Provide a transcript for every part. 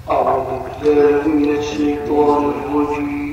بالله من الشيطان الرجيم.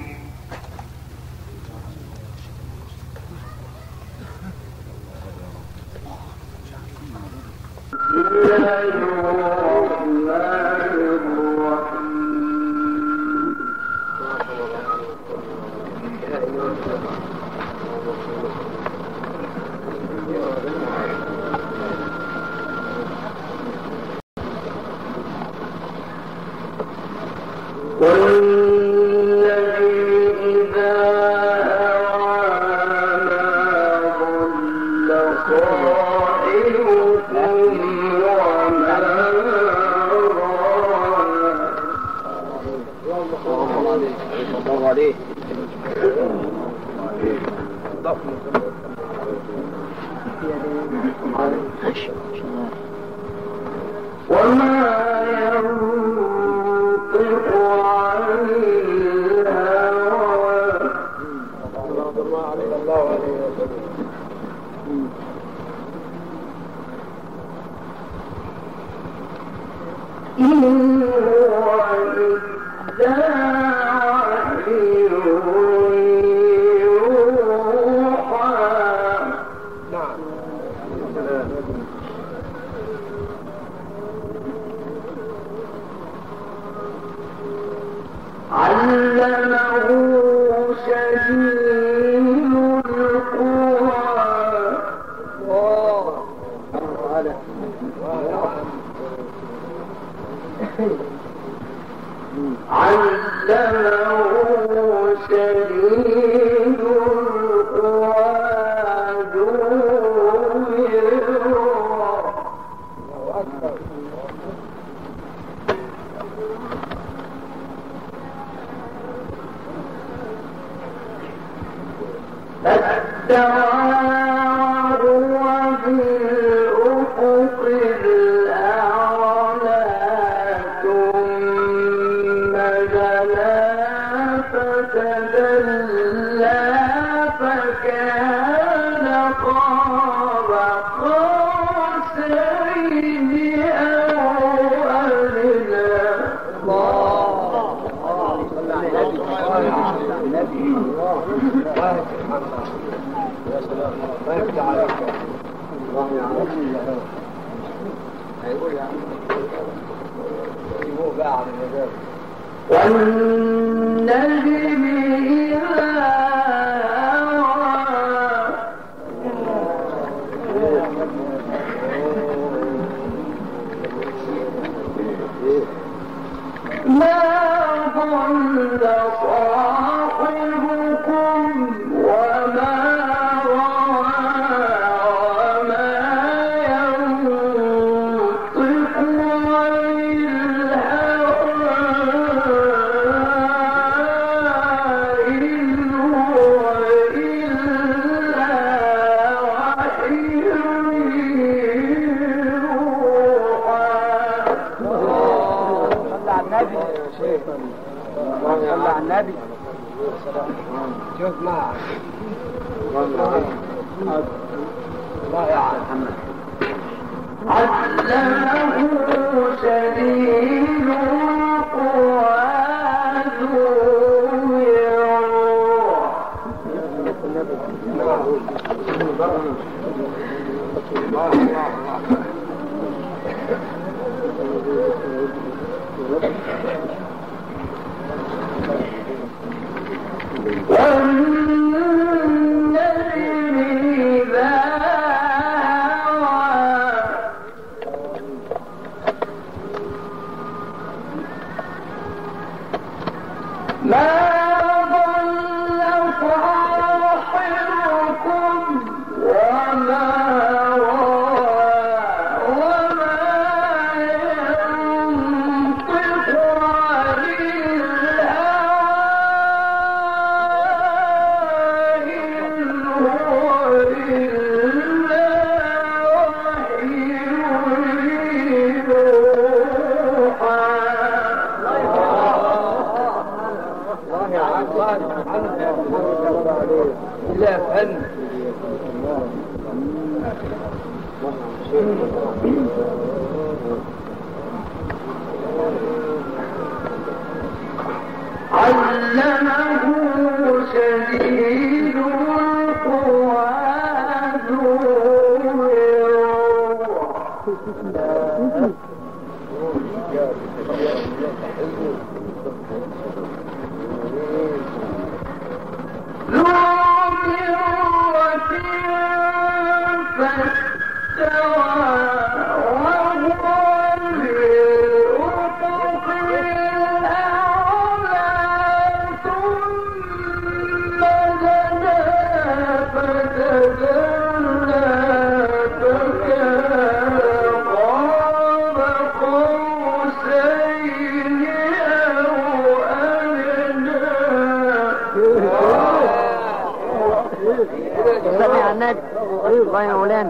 سمع النبي الله يا مولانا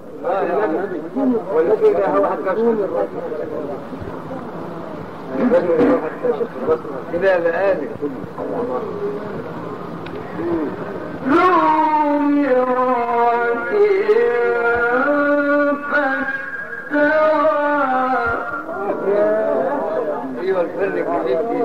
والذي لا هو كده بقالي ايوه الفرق الجديد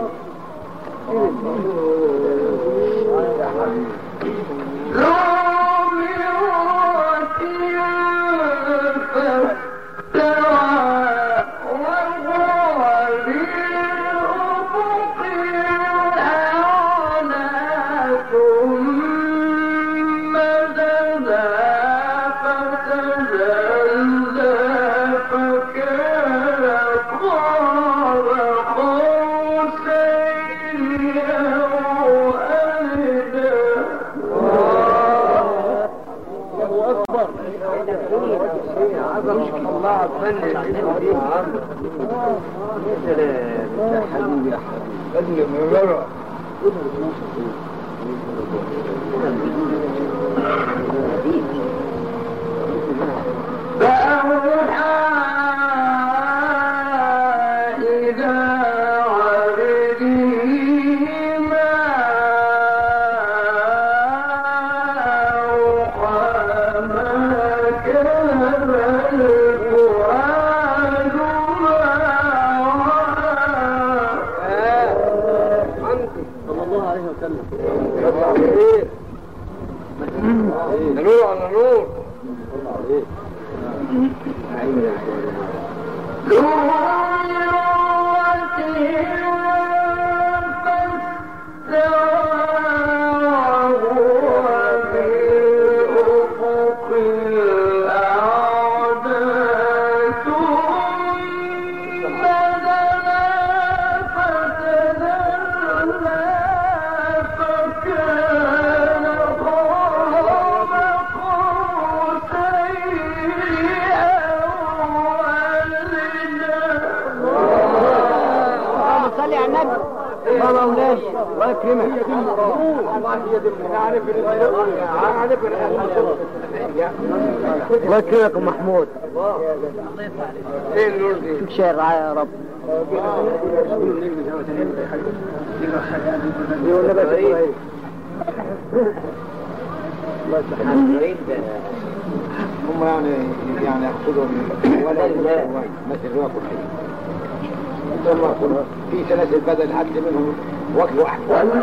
الله يكرمكم محمود شوف شيء الرعاية يا رب هم يعني يقصدوا ولا مثل واكل ثم في سلاسل بدل حد منهم وكل واحد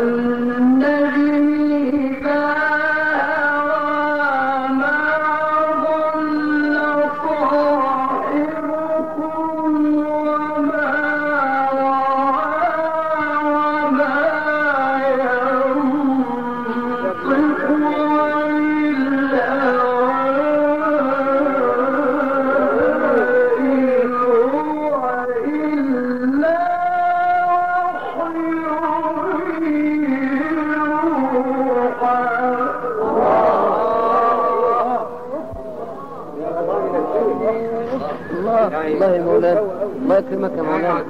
الله يا مولانا الله يكرمك يا مولانا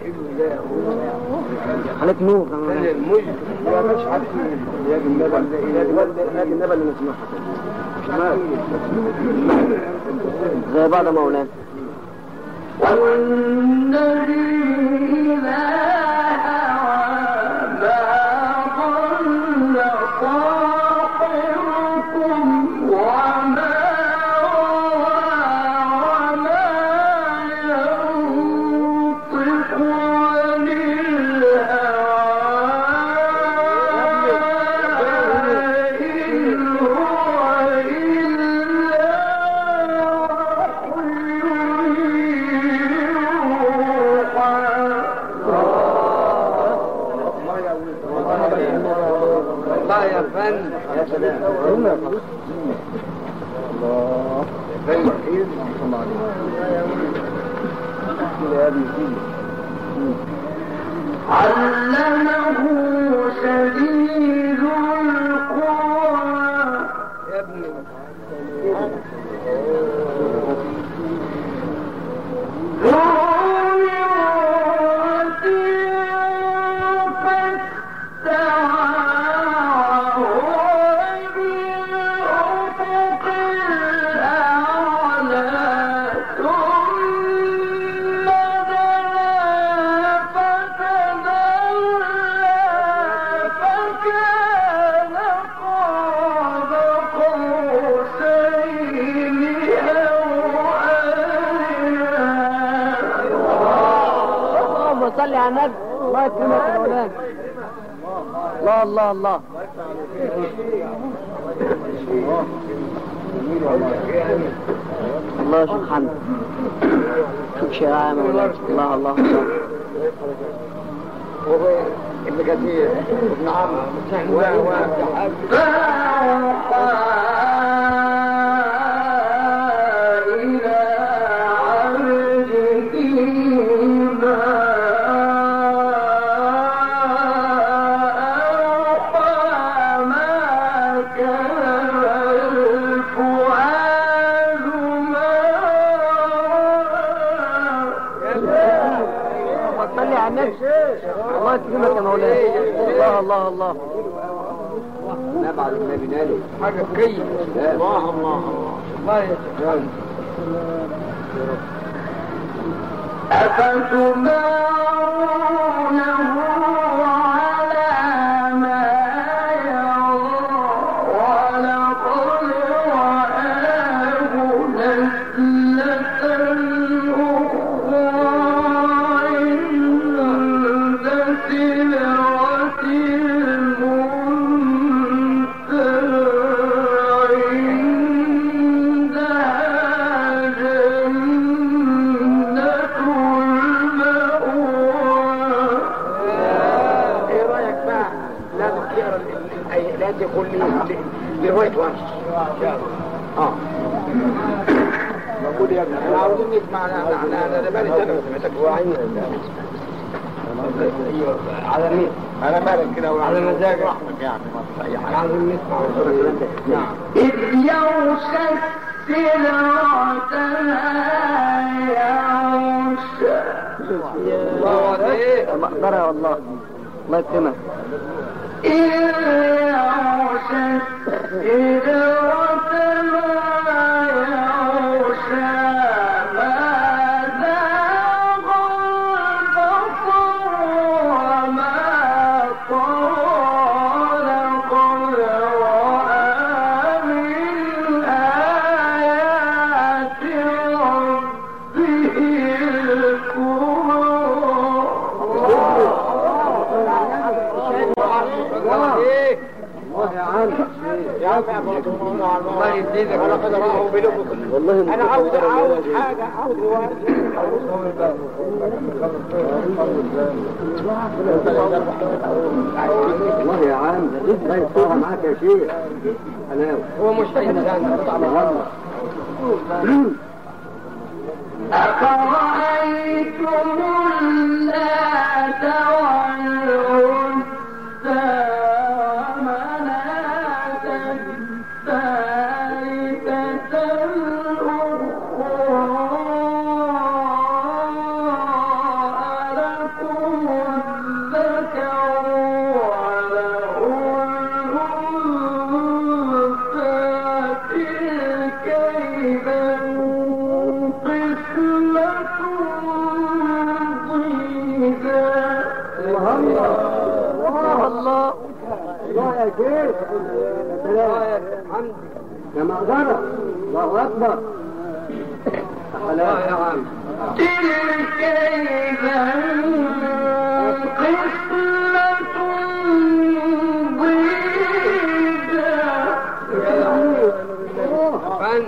عليك نور يا مولانا يا مش عارفين يا النبل اللي نسمعها زي بعض يا مولانا فن. يا سلام. الله. زي الخير ما شاء الله عليك. يا ابني علمه شديد القوى. يا ابني صلي على النبي. الله يكرمك يا مولانا. الله الله الله. الله يا شيخ حمد. شوف شراعة يا مولانا. الله الله الله. وهو ابن كثير ابن عمرو الله يكرمك يا مولانا. الله الله الله. نبعد النبي نالي حاجة كيف. الله الله الله. الله يسلمك. أفتمارونه على ما يرى ولقد رآه نزلة أخرى عند سدرة المنتهى عندها جنة المأوى. ايه رايك بقى؟ لازم تقرا الايات دي كلها لروايه ورش. بقول يا ابني احنا عاوزين نسمع. انا بالي سنه ما سمعتكش. على مين؟ على بالك كده على مزاجك. رحمك يعني ما فيش اي حاجه. عايزين نسمع. نعم. إذ يغشى السدرة يغشى. الله عليك. مقدرة والله. الله يكرمك. إذ يغشى السدرة يغشى ما زاغ البصر وما طغى لقد رأى من آيات ربه الكبرى. يا عم الله يزيدك ولقد رأوا بلبكم. والله انا عاوز حاجه، عاوز روايه. والله يا عم الله يسترها معاك يا شيخ. حلاوة. هو مش إنسان. أفرأيتم اللات والعزى ومناة الثالثة الأخرى ألكم الذكر وله الأنثى تلك إذا الله الله يا شيخ. يا مقدرة. الله أكبر. الله يا عم. تلك إذا قسمة ضيزى. فن.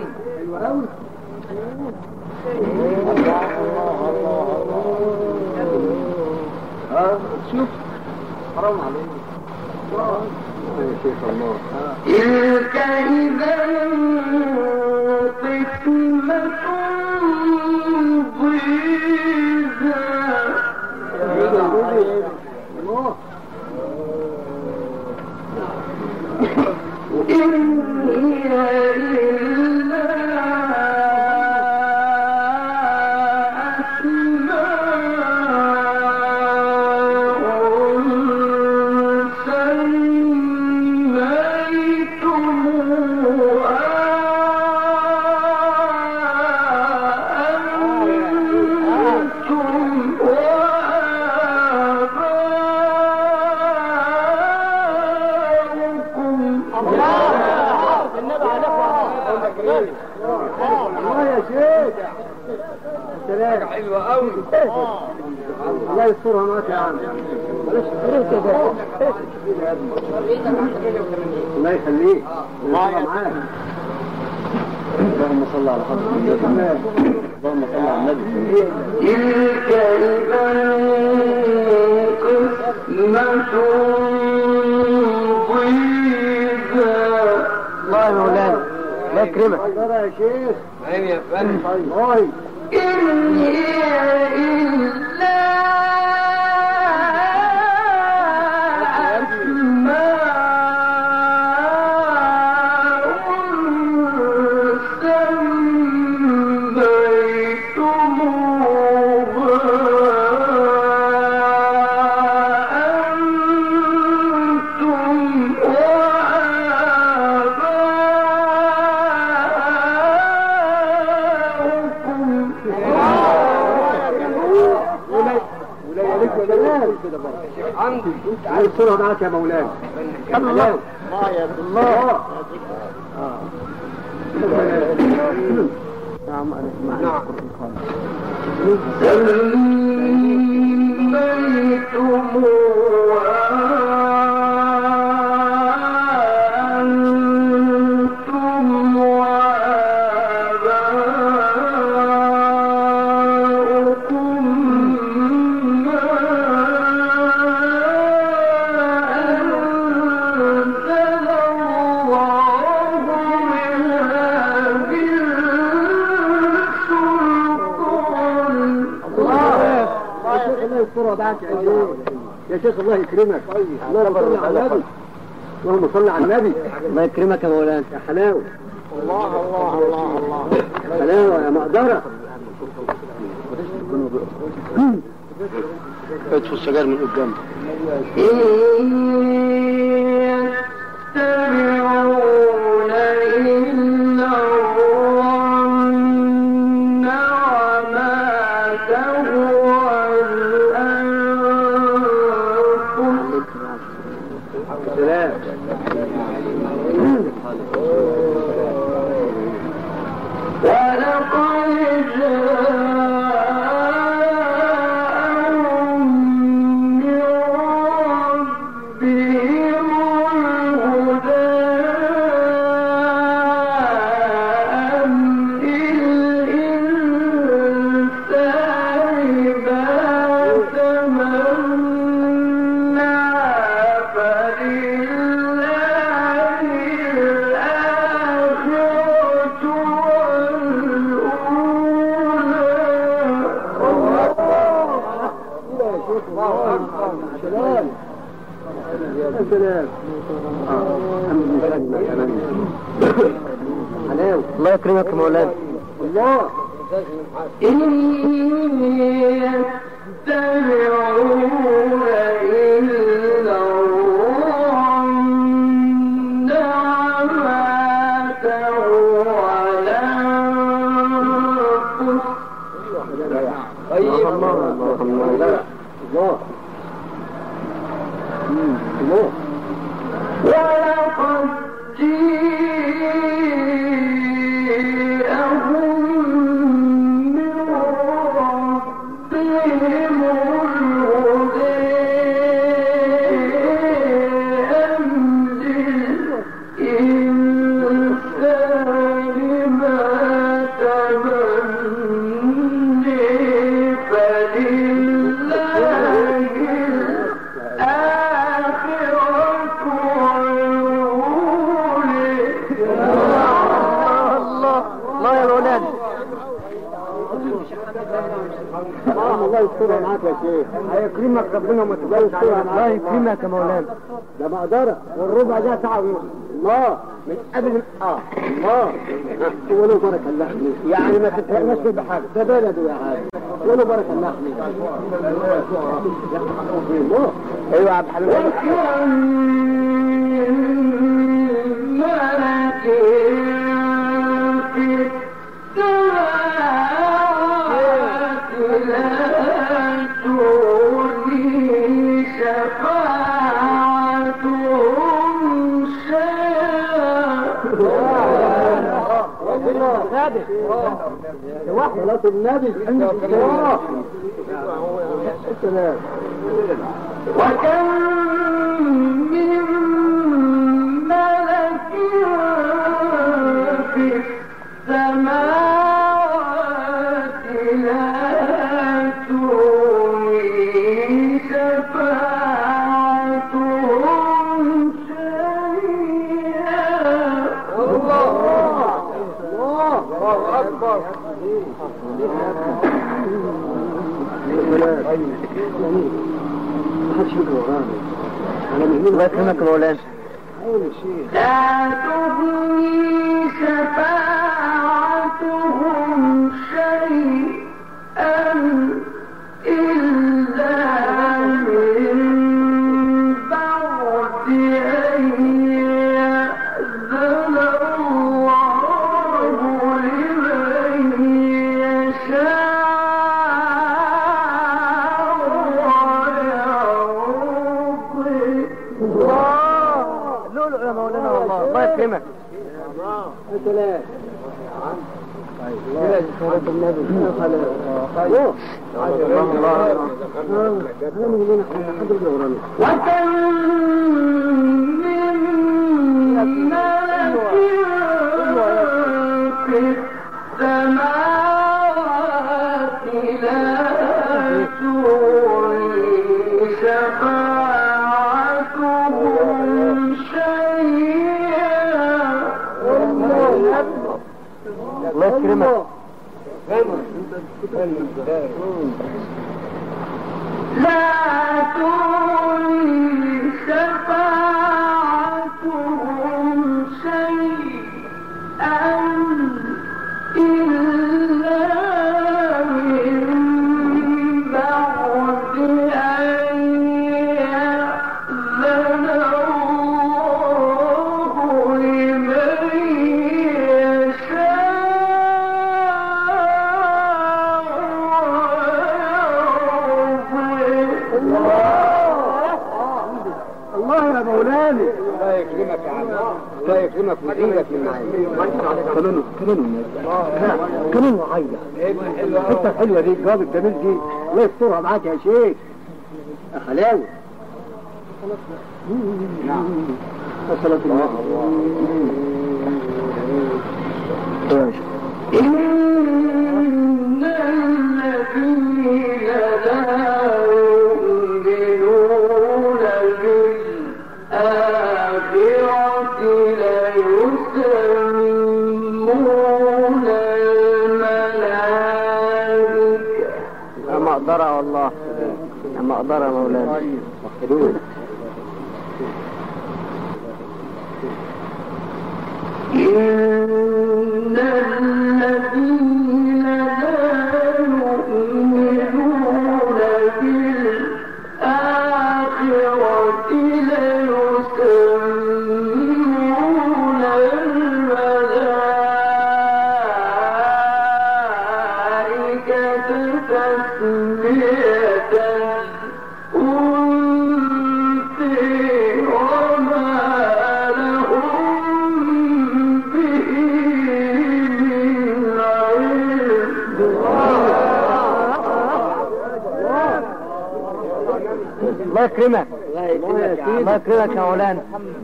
شوف حرام عليك. تلك إذا قسمة ضيزى إن هي إلا حلوة قوي. الله يسترها معك يا عم. الله يخليك. الله معاك. اللهم صل على حضرة النبي. اللهم صل على النبي. تلك إذا قسمة ضيزى. الله يا مولانا الله يكرمك. يا شيخ. عيني يا فندم. إن هي إلا عايز صورة معاك يا مولانا. الله يا الله. نعم يا شيخ الله يكرمك. اللهم صل على النبي. اللهم صل على النبي. الله يكرمك يا مولانا. يا حلاوة. الله الله الله الله. حلاوة يا مقدرة. ادفوا السجار من قدام. يتبعون إلا الظن وما تهوى الأنفس. سلام. ولقد جاءهم من ربهم الهدى أم للإنسان ما تمنى فلله الآخرة سلام. سلام. الله يكرمك يا مولانا. الله. إن يتبعون إلا الظن وما تهوى الأنفس. طيب. الله. ولقد جاءهم من ربهم الهدى أم للإنسان ما تمنى فلله الآخرة والأولى. يا شيخ. هيكرمك ربنا وما تقولش عليه. الله يكرمك يا مولانا. ده مقدرة والربع ده ساعة ونص. الله من قبل الله ولو بركة الله فيك. يعني ما تتهمش بحاجة ده بلده يا عالم ولو بركة الله فيك. ايوه يا عبد الحليم. صلاة النبي عند الصلاة. وكم من ملك في السماوات لا تغني شفاعتهم شيئا. الله أكبر. الله يكرمك يا مولانا. لا تغني شفاعتهم شيئا إلا من بعد أن يأذن الله لمن يشاء ويرضي. لؤلؤ يا مولانا والله. الله يكرمك. سلام. صلاة النبي. وكم من ملك في السماوات لا تغني شفاعتهم شيئا. الله يكرمك. لا تغني شفاعتهم شيئا إلا من بعد أن يأذن الله لمن يشاء الله يا مولانا. الله يكرمك يا عم. الله يكرمك ويزيدك من معايا. كمان وعيدة. الحته الحلوه دي الجواب الجميل دي الله يسترها معاك يا شيخ. يا خلاوي. نعم. صلاة الله. إن الذين لا يؤمنون بالآخرة ليسمون الملائكة. أما أقدر والله. أما أقدر يا مولانا. إن الذين لا يؤمنون بالآخرة ليسمون الملائكة تسمية الأنثى وما لهم به من علم. الله يكرمك. الله يكرمك يا مولانا.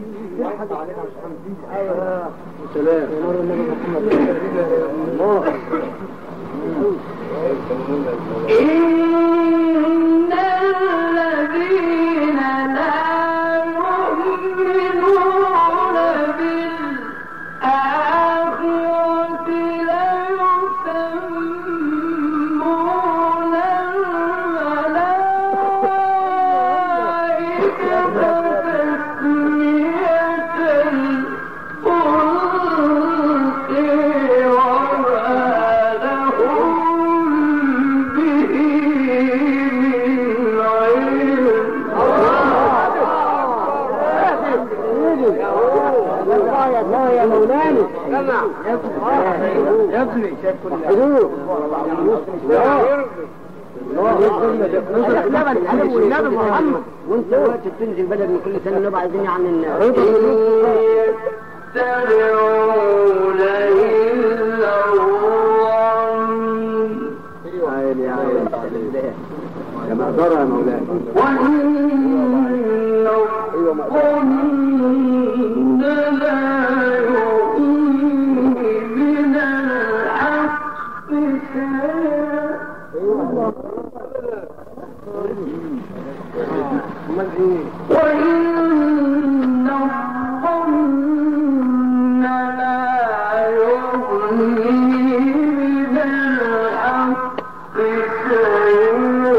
سلام. إن الذين لا يؤمنون بالآخرة ليسمون الملائكة يا ابني محمد وانت دلوقتي بتنزل بدل من كل سنه نبقى عايزين يعني يتبعون إلا الظن يا مقدرة يا مولانا وإن الظن لا يغني من الحق شيئا وإن الظن لا يغني من الحق شيئا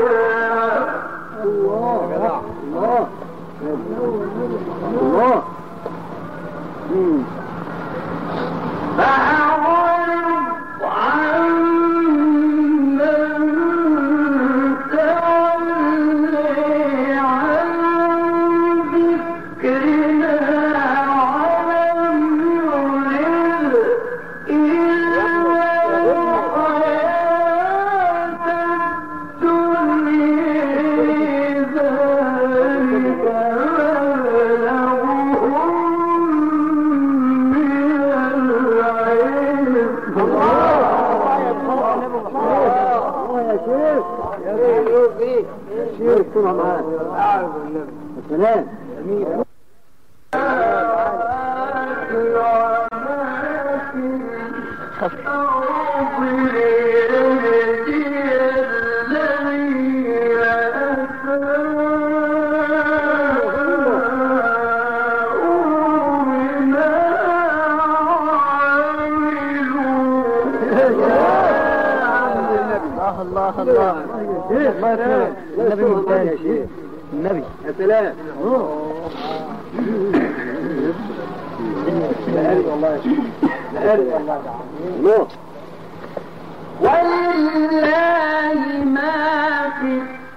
الله فأعرض عن من تولي عن ذكرنا ولم يرد إلا الحياة الدنيا ذلك شيخ كنا معاك السلام الله النبي ممتاز يا شيخ النبي يا سلام الله ولله ما في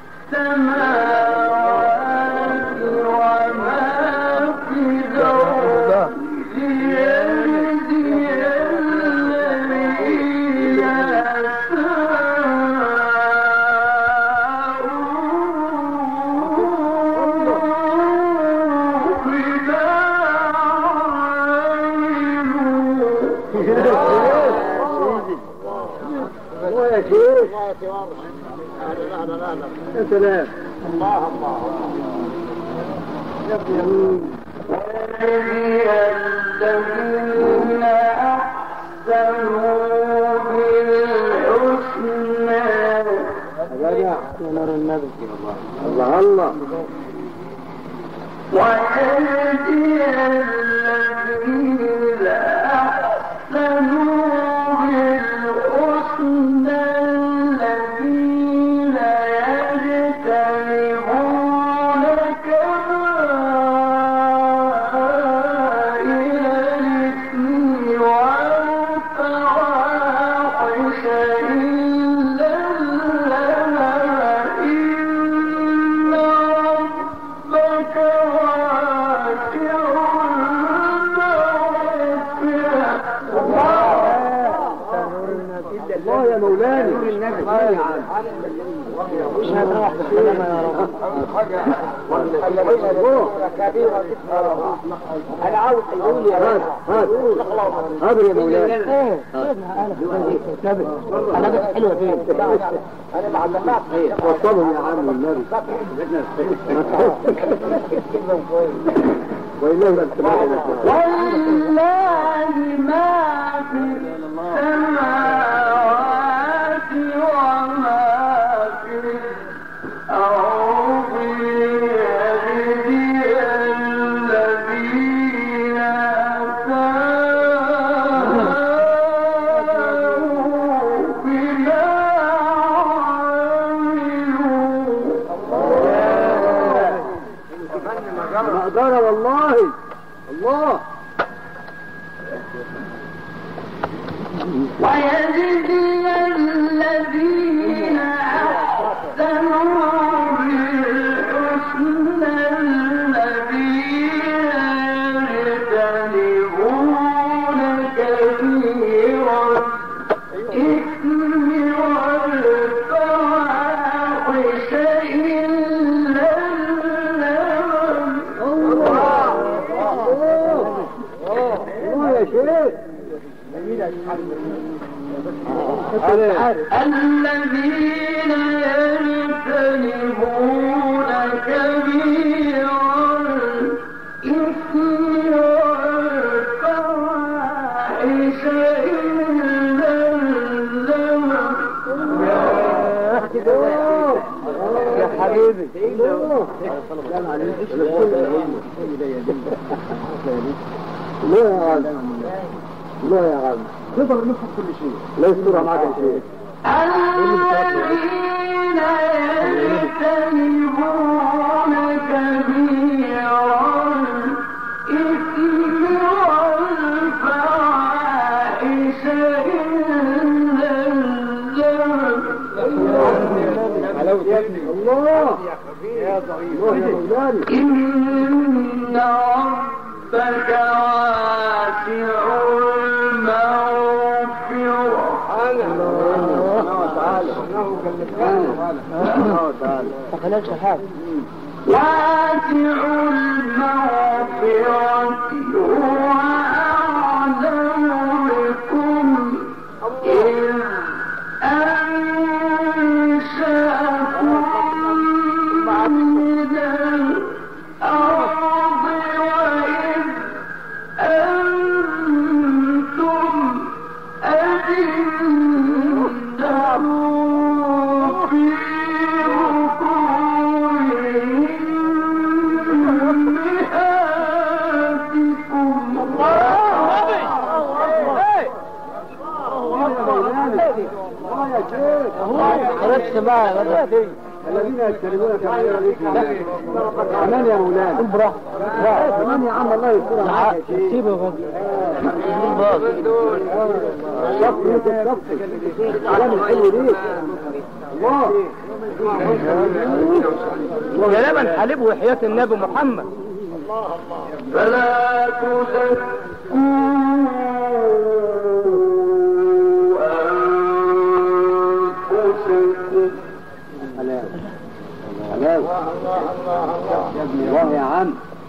السماوات وما في الأرض ليجزي الذين يا شيخ يا سلام الله الذين أحسنوا بالحسنى يا نور النبي الله الله ويجزي الذين أحسنوا بالحسنى الذين يجتنبون كبائر الإثم والفواحش إلا إن ربك واسع الله يا مولانا مش هتروح بالسلامة يا رب انا عاوز تقول يا هات هات يا مولانا انا بس حلوه فين انا معلمات خير وصلهم يا عم النبي ولله ما في السماوات وما في الأرض ليجزي الذين أساءوا بما عملوا مقدرة والله الله ويجزي الذين أحسنوا بالحسنى الذين يجتنبون كبائر الذين يجتنبون كبير الإثم والفواحش إلا اللمم. يا حبيبي لا يا غالي لا يا غالي نقدر نفهم كل شيء لا يصير معك شيء. الذين يجتنبون كبير الإثم والفواحش إلا اللمم. الله يا ضعيف إن ربك واسع المغفرة. واسع المغفرة هو أعلم بكم إذ أنشأكم من الأرض وإذ أنتم أجنة في الذين يجتنبون كبير الإثم. كمان يا مولانا البراء كمان يا عم الله يستر معاك يا شيخ. سيبه غد كلام الحلو ليك الله يا لبن حليب وحياة النبي محمد. فلا تزكوا الله يا عم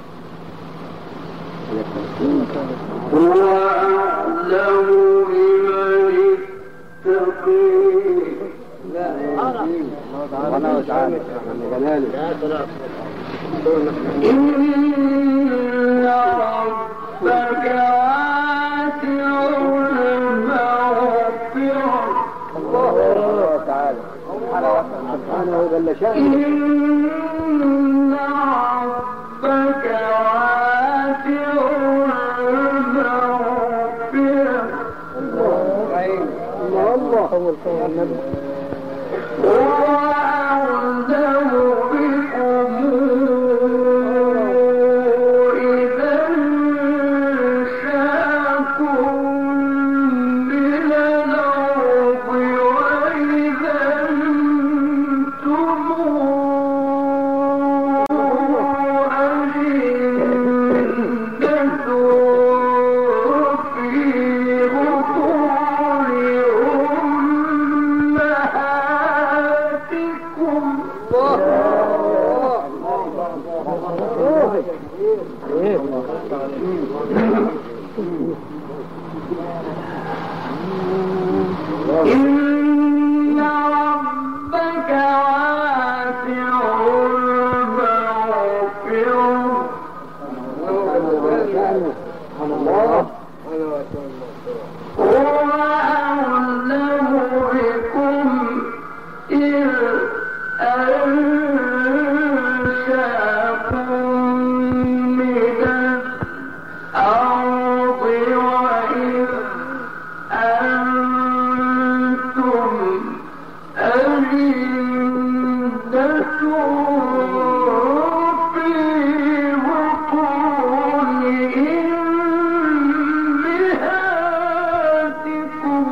هو أعلم بمن اتقي. سبحانه وتعالى جلاله. إن ربك واسع المغفرة. الله تعالى سبحانه جل شأنه. إن ربك واسع المغفرة. الله أول كلام النبي هو أعلم بكم إذا أنشأكم من الأرض وإذا أنتم أجنة في بطون أمهاتكم. إن ربك واسع المغفرة. هو أعلم بكم إذ أنشأكم من الأرض وإذ أنتم أجنة في بطون أمهاتكم.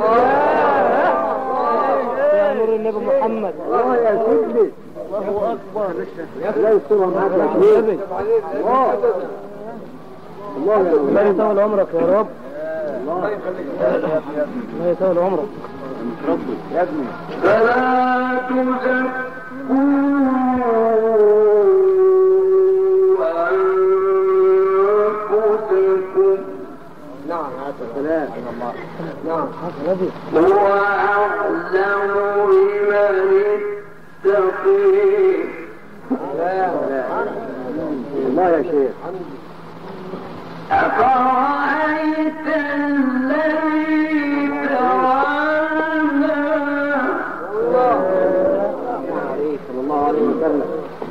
يا نور النبي محمد. الله يا سيدي الله أكبر. لا يستر معاك يا شيخ. الله يا الله يطول عمرك يا رب. الله يطول عمرك ربي يا ابني. فلا تزكوا أنفسكم. نعم هذا السلام. نعم هو أعلم الله يا شيخ. أفرأيت الذي تولى صلى الله عليه وسلم.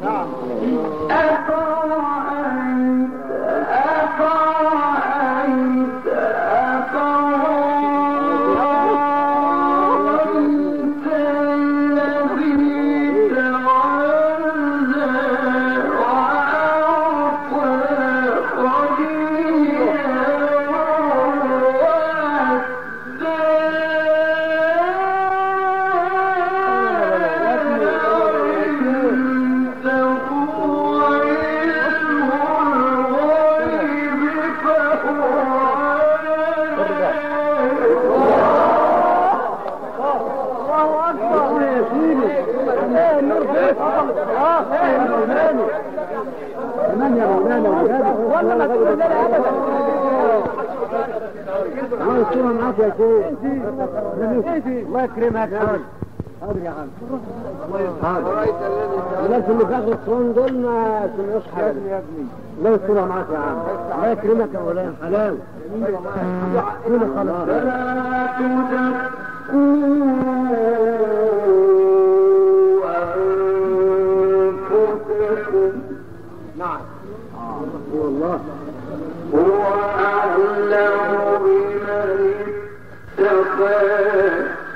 كمان يا مولانا والله ما تقول لنا ابدا. الصورة معاك يا شيخ. الله يكرمك. حاضر يا عم. حاضر. الناس اللي بياخدوا الصون دول ما سمعوش حاجة. الله الصورة معاك يا عم. الله يكرمك يا مولانا. حلاوة. كل خلاص. نعم. والله هو أعلم بمن اتقى.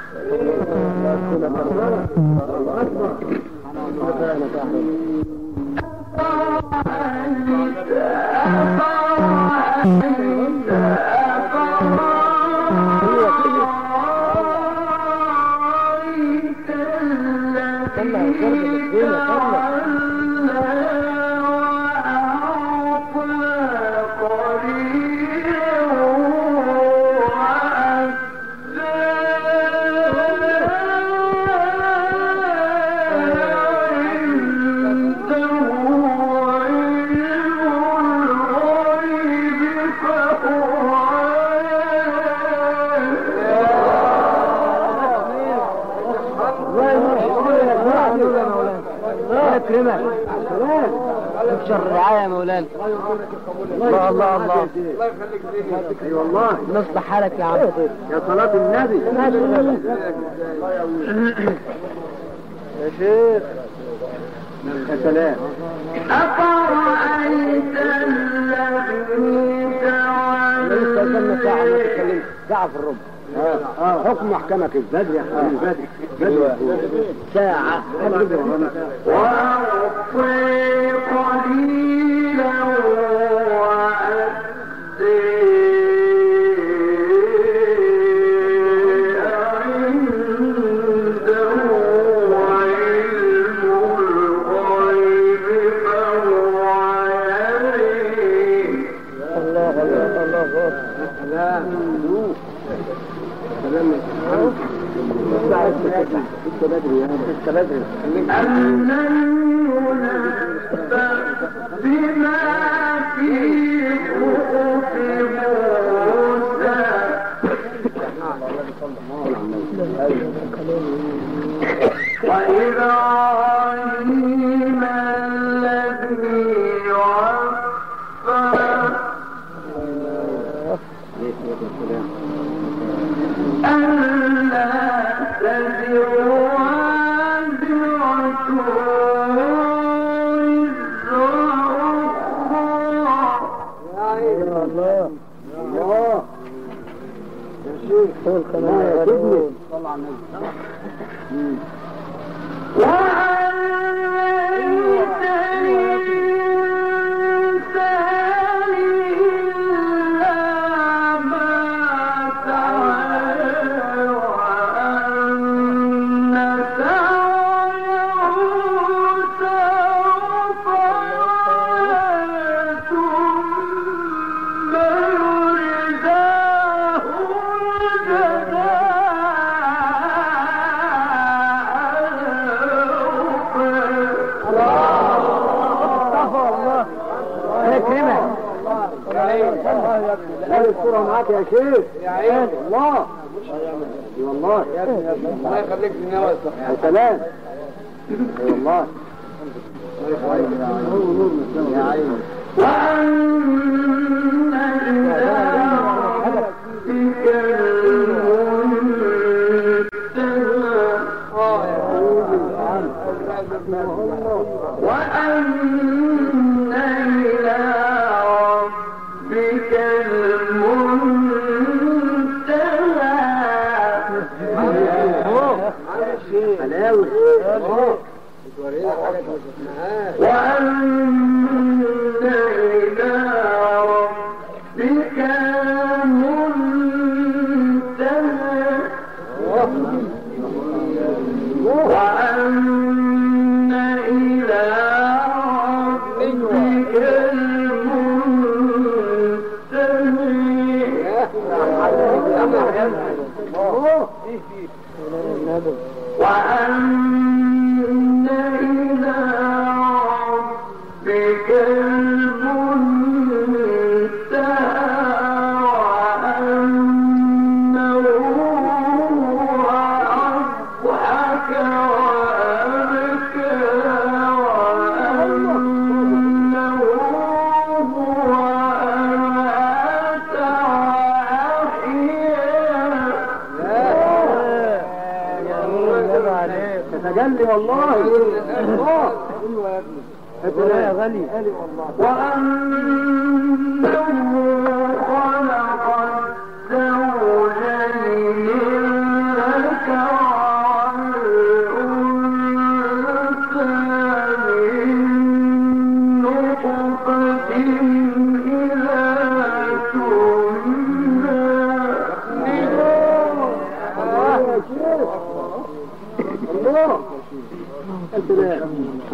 ابشر الرعاية يا مولانا. الله الله الله. اي والله نصلح حالك يا عم. يا صلاة النبي. يا شيخ. يا سلام. أفرأيت الذي تولى. ساعة في الربع. حكم محكمك البدر يا حبيبي. بدر ساعة. وأعطي قليلا وأدي عنده علم الغيب فهو يرى. الله الله الله. سلام. سلام. لسه بدري يا لسه بدري. أن ينبأ بما في صحف موسى. وإبراهيم الذي وفى. ألا تزر وازرة وزر أخرى. الله يا شيخ. قول كلام يا ابني. صلى على النبي. الصورة معاك يا شيخ. يا عين الله. اي والله. الله يخليك في النواس. يا سلام. اي والله. يا عين. وأن إلى ربك وأن إلى ربك المنتهى. وأن إلى ربك المنتهى. وأن إلى ربك المنتهى. وأن إلى ربك المنتهى. وأنه هو أضحك وأبكى. وأنه هو أمات وأحيا. تتجلي والله. الله يا غالي. وأنه خلق الزوجين الذكر والأنثى من نطفة إذا تمنى. الله السلام.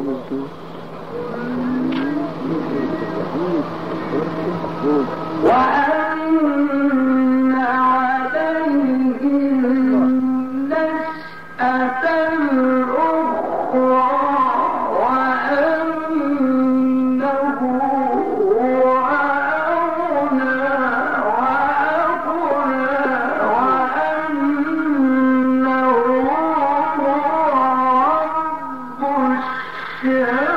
وأن عليه النشأة الأخرى. وأنه هو أغنى وأقنى. وأنه هو رب الشعرى.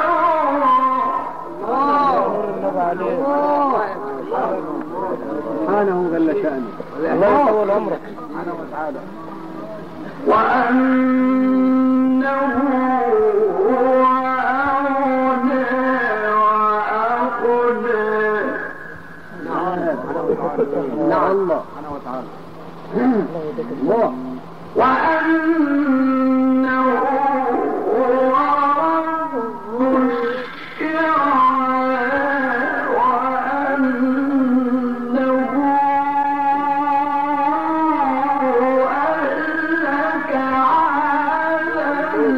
سبحانه جل شأنه. الله يطول عمرك سبحانه وتعالى. وأنه هو أغنى وأقنى. نعم الله سبحانه وتعالى. الله. وأنه هو رب الشعرى. وأنه أهلك على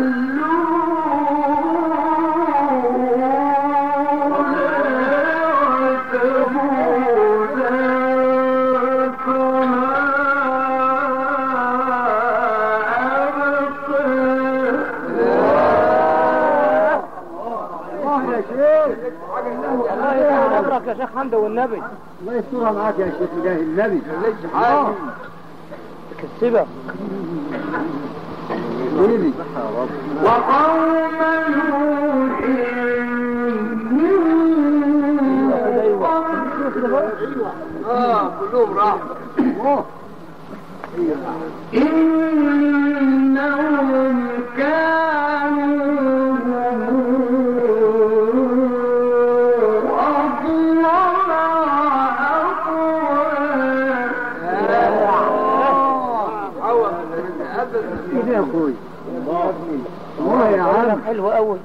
يا شيخ حمد والنبي. الله يسترها معاك يا شيخ جاه النبي. كسبك قولي. وقوم نوح كلهم راحوا. إنهم كانوا أظلم كده يا اخوي. الله يا عالم حلو قوي.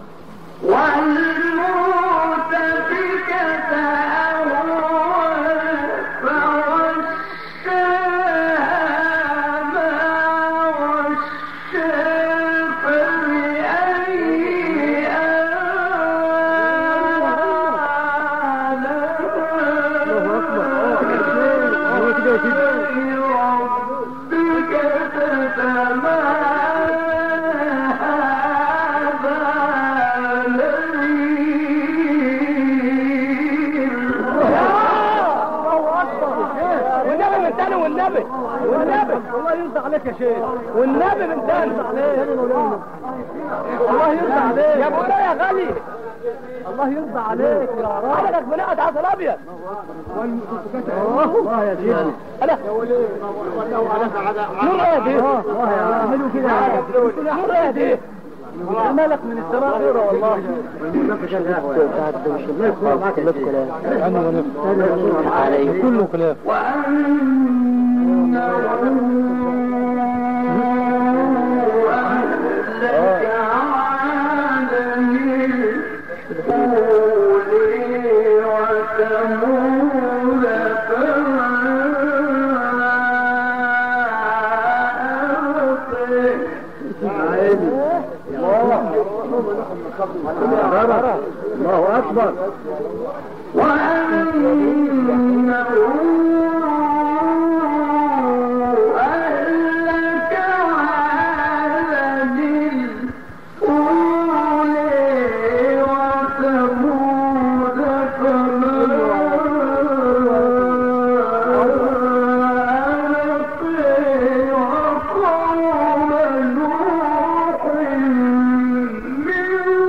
والمؤتفكة أهوى فغشاها ما غشا. فبأي ربك والنبي الله يرضى عليك يا شيخ. والنبي من تاني الله يرضى عليك. الله يرضى عليك يا ابو ده يا غالي. الله يرضى عليك يا رب. عملك بنقعد عسل ابيض. الله يا سيدي. انا نور يا دي. اعملوا كده نور يا دي. مالك من السماء خير والله. كله كلام. الله أكبر. وأنه أهلك عاد الأولى وثمود فما أبقي وقوم نوح من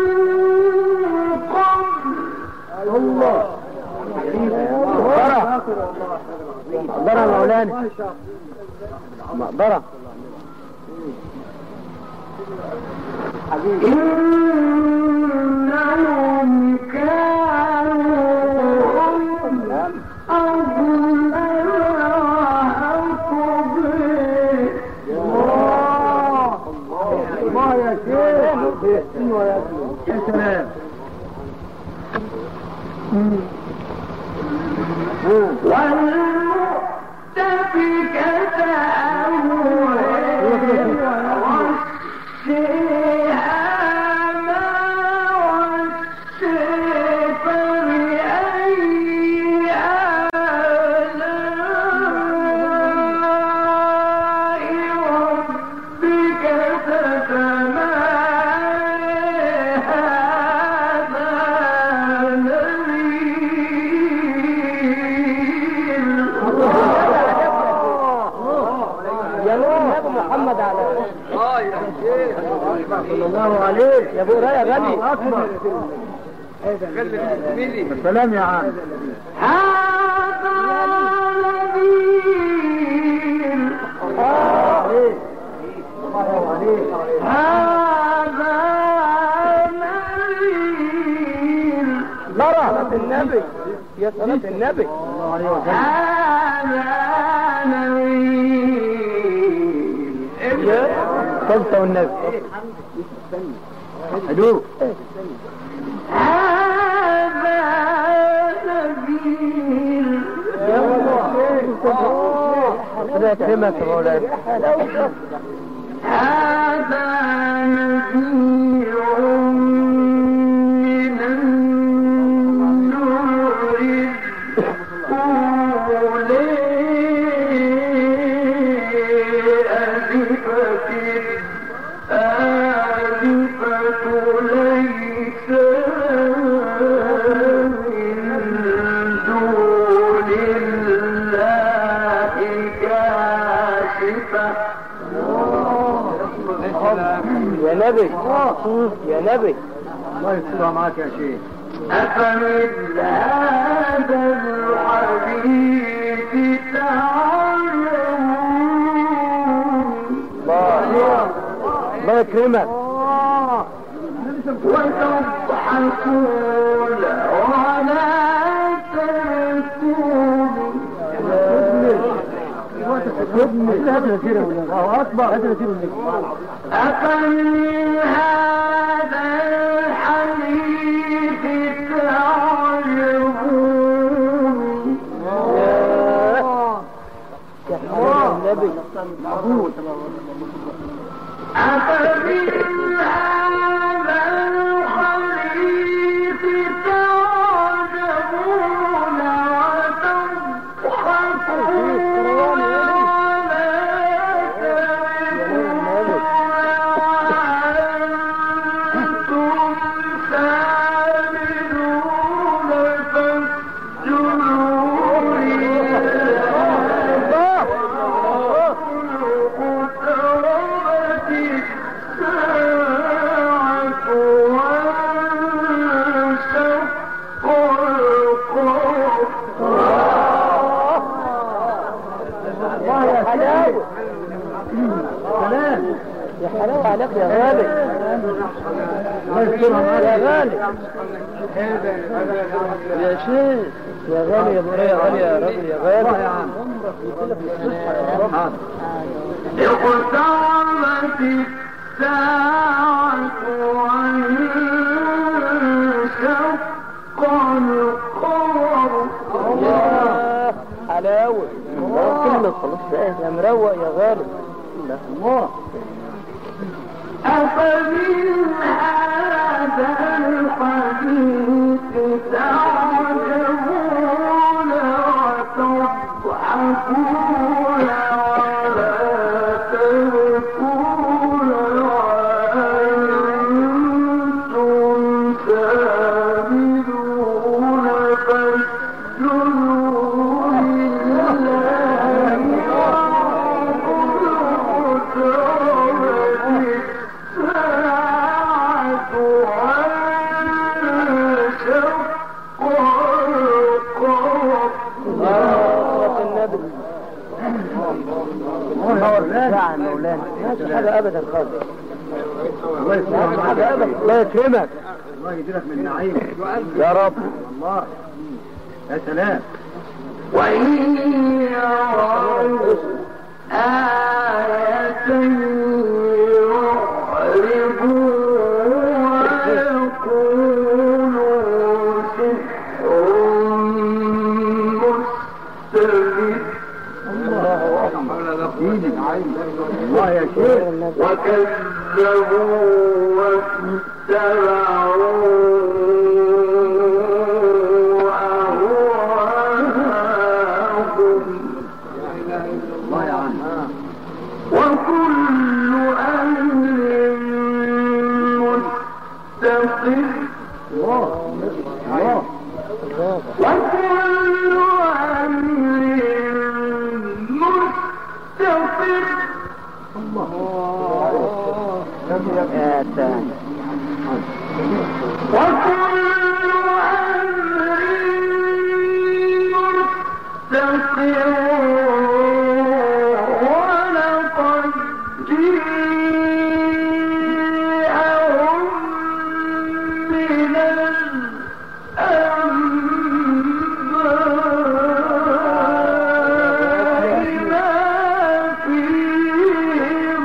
قبل. الله مقبرة مولانا مقبرة. إنهم كانوا أضل الله يا شيخ. يا سلام. والمؤتفكة أهوى والشهامة والسيف بأي آلاء ربك تتمارى هذا محمد على يا شيخ صلى الله عليه. يا ابو رايه غني أكبر. السلام يا عم. هذا نذير هذا نذير صلاة النبي يا صلاة النبي. هذا نذير صلت والنبي. حلو. هذا نذير ربنا يكرمك يا مولانا. هذا نذير من النور الأولى أزفت آزفة ليس من دون الله كاشفة. يا نبي يا نبي. الله يسترها معاك يا شيخ. أفمن هذا الحديث تعلمون الله يكرمك. وتضحكون ولا تبكون. الله أكبر. أفمن هذا الحديث تعلمون. يا النبي معبود. أفمن هذا الحديث تعجبون وتضحكون ولا تبكون يا غالي يا شيخ يا غالي يا مريم يا غالي يا راجل يا غالي يا عم اقتربت الساعة وانشق القمر. حلاوة كلمة خلاص يا مروق يا غالي الله. أفمن هذا الحديث تعجبون وتضحكون ولا تبكون وأنتم سامدون فاسجدوا حاجة أبدا خالص. الله يكرمك. حاجة أبدا. الله يكرمك. الله يجزيك من نعيم يا رب. الله. يا سلام. وإن يروا آية يعرضوا ويقولوا سحر مستمر. الله يا شيخ. وكذبوا واتبعوا أهواءهم. الله يا عم. وكل أمر مستقر. الله الله. وكل أمر مستقر. يا سلام. وكل أمر مستقر. ولقد جاءهم من الأنباء ما فيه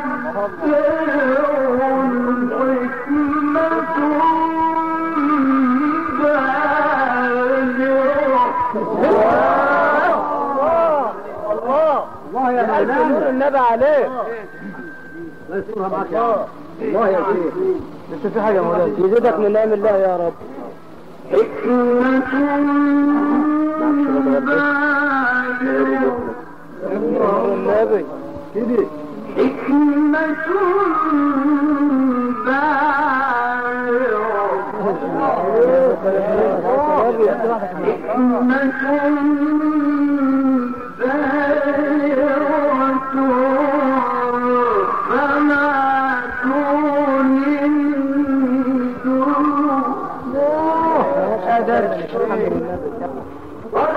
الله يا مولانا النبي عليه. الله يسترها معاك يا عم. الله يا شيخ. لسه في حاجة يا مولانا يزيدك من نعم الله يا رب. النبي كده. حكمة فما تغني